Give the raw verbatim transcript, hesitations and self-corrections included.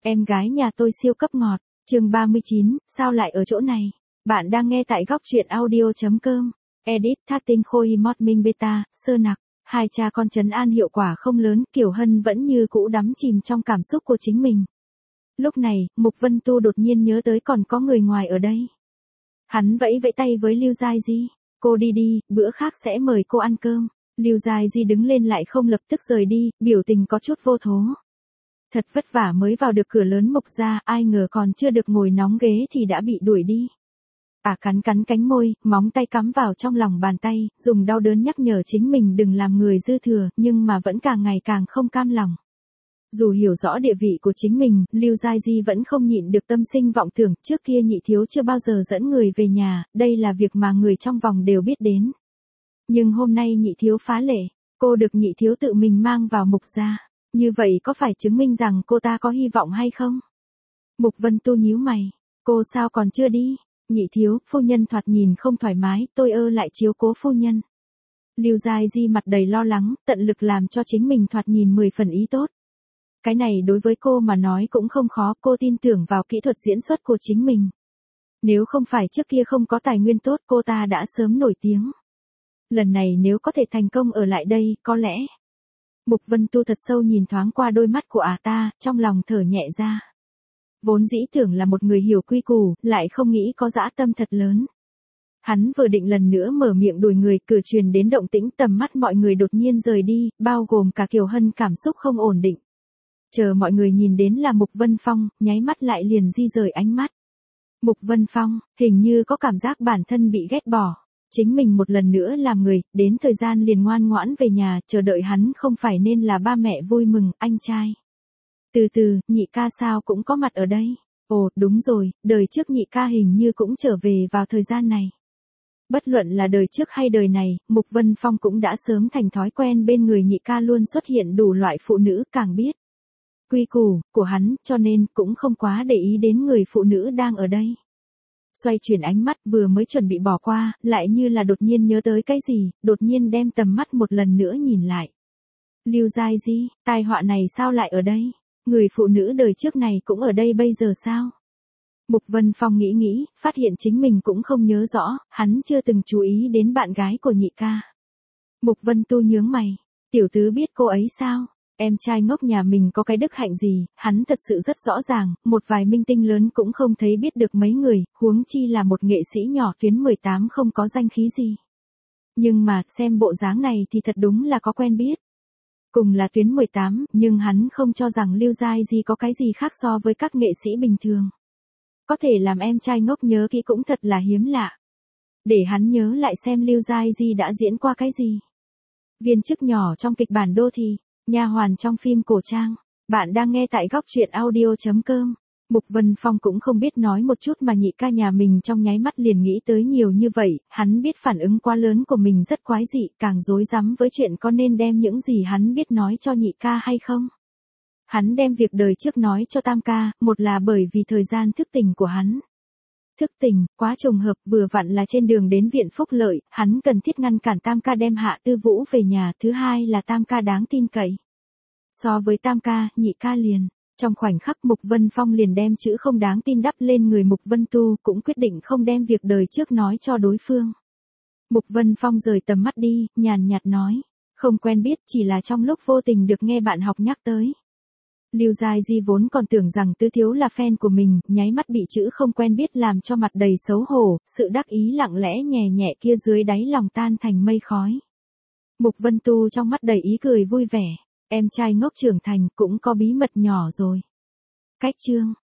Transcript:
Em gái nhà tôi siêu cấp ngọt, chương ba mươi chín, sao lại ở chỗ này? Bạn đang nghe tại góc truyện audio.com, edit thác tinh khôi mót minh beta, sơ nặc. Hai cha con trấn an hiệu quả không lớn, Kiều Hân vẫn như cũ đắm chìm trong cảm xúc của chính mình. Lúc này, Mục Vân Tu đột nhiên nhớ tới còn có người ngoài ở đây. Hắn vẫy vẫy tay với Lưu Giai Di, cô đi đi, bữa khác sẽ mời cô ăn cơm. Lưu Giai Di đứng lên lại không lập tức rời đi, biểu tình có chút vô thố. Thật vất vả mới vào được cửa lớn Mục gia, ai ngờ còn chưa được ngồi nóng ghế thì đã bị đuổi đi. À cắn cắn cánh môi, móng tay cắm vào trong lòng bàn tay, dùng đau đớn nhắc nhở chính mình đừng làm người dư thừa, nhưng mà vẫn càng ngày càng không cam lòng. Dù hiểu rõ địa vị của chính mình, Lưu Giai Di vẫn không nhịn được tâm sinh vọng tưởng, trước kia nhị thiếu chưa bao giờ dẫn người về nhà, đây là việc mà người trong vòng đều biết đến. Nhưng hôm nay nhị thiếu phá lệ, cô được nhị thiếu tự mình mang vào Mục gia, như vậy có phải chứng minh rằng cô ta có hy vọng hay không? Mục Vân Tu nhíu mày, cô sao còn chưa đi? Nhị thiếu, phu nhân thoạt nhìn không thoải mái, tôi ơ lại chiếu cố phu nhân. Lưu Giai Di mặt đầy lo lắng, tận lực làm cho chính mình thoạt nhìn mười phần ý tốt. Cái này đối với cô mà nói cũng không khó, cô tin tưởng vào kỹ thuật diễn xuất của chính mình. Nếu không phải trước kia không có tài nguyên tốt, cô ta đã sớm nổi tiếng. Lần này nếu có thể thành công ở lại đây, có lẽ. Mục Vân Tu thật sâu nhìn thoáng qua đôi mắt của ả ta, trong lòng thở nhẹ ra. Vốn dĩ tưởng là một người hiểu quy củ, lại không nghĩ có dã tâm thật lớn. Hắn vừa định lần nữa mở miệng đuổi người, cửa truyền đến động tĩnh, tầm mắt mọi người đột nhiên rời đi, bao gồm cả Kiều Hân cảm xúc không ổn định. Chờ mọi người nhìn đến là Mục Vân Phong, nháy mắt lại liền di rời ánh mắt. Mục Vân Phong, hình như có cảm giác bản thân bị ghét bỏ. Chính mình một lần nữa làm người, đến thời gian liền ngoan ngoãn về nhà, chờ đợi hắn không phải nên là ba mẹ vui mừng, anh trai. Từ từ, nhị ca sao cũng có mặt ở đây. Ồ, đúng rồi, đời trước nhị ca hình như cũng trở về vào thời gian này. Bất luận là đời trước hay đời này, Mục Vân Phong cũng đã sớm thành thói quen bên người nhị ca luôn xuất hiện đủ loại phụ nữ, càng biết quy củ của hắn, cho nên cũng không quá để ý đến người phụ nữ đang ở đây. Xoay chuyển ánh mắt, vừa mới chuẩn bị bỏ qua, lại như là đột nhiên nhớ tới cái gì, đột nhiên đem tầm mắt một lần nữa nhìn lại. Lưu Giai Di, tai họa này sao lại ở đây? Người phụ nữ đời trước này cũng ở đây bây giờ sao? Mục Vân Phong nghĩ nghĩ, phát hiện chính mình cũng không nhớ rõ, hắn chưa từng chú ý đến bạn gái của nhị ca. Mục Vân Tu nhướng mày, tiểu tứ biết cô ấy sao? Em trai ngốc nhà mình có cái đức hạnh gì, hắn thật sự rất rõ ràng, một vài minh tinh lớn cũng không thấy biết được mấy người, huống chi là một nghệ sĩ nhỏ tuyến mười tám không có danh khí gì. Nhưng mà, xem bộ dáng này thì thật đúng là có quen biết. Cùng là tuyến mười tám, nhưng hắn không cho rằng Lưu Giai Di có cái gì khác so với các nghệ sĩ bình thường. Có thể làm em trai ngốc nhớ kỹ cũng thật là hiếm lạ. Để hắn nhớ lại xem Lưu Giai Di đã diễn qua cái gì. Viên chức nhỏ trong kịch bản đô thị, nha hoàn trong phim cổ trang. Bạn đang nghe tại góc truyện audio.com. Mục Vân Phong cũng không biết nói một chút mà nhị ca nhà mình trong nháy mắt liền nghĩ tới nhiều như vậy, hắn biết phản ứng quá lớn của mình rất quái dị, càng rối rắm với chuyện có nên đem những gì hắn biết nói cho nhị ca hay không. Hắn đem việc đời trước nói cho tam ca, một là bởi vì thời gian thức tỉnh của hắn. Thức tỉnh, quá trùng hợp, vừa vặn là trên đường đến viện phúc lợi, hắn cần thiết ngăn cản tam ca đem Hạ Tư Vũ về nhà, thứ hai là tam ca đáng tin cậy. So với tam ca, nhị ca liền. Trong khoảnh khắc Mục Vân Phong liền đem chữ không đáng tin đắp lên người Mục Vân Tu, cũng quyết định không đem việc đời trước nói cho đối phương. Mục Vân Phong rời tầm mắt đi, nhàn nhạt nói, không quen biết, chỉ là trong lúc vô tình được nghe bạn học nhắc tới. Lưu Giai Di vốn còn tưởng rằng tứ thiếu là fan của mình, nháy mắt bị chữ không quen biết làm cho mặt đầy xấu hổ, sự đắc ý lặng lẽ nhẹ nhẹ kia dưới đáy lòng tan thành mây khói. Mục Vân Tu trong mắt đầy ý cười vui vẻ, em trai ngốc trưởng thành cũng có bí mật nhỏ rồi. Cách chương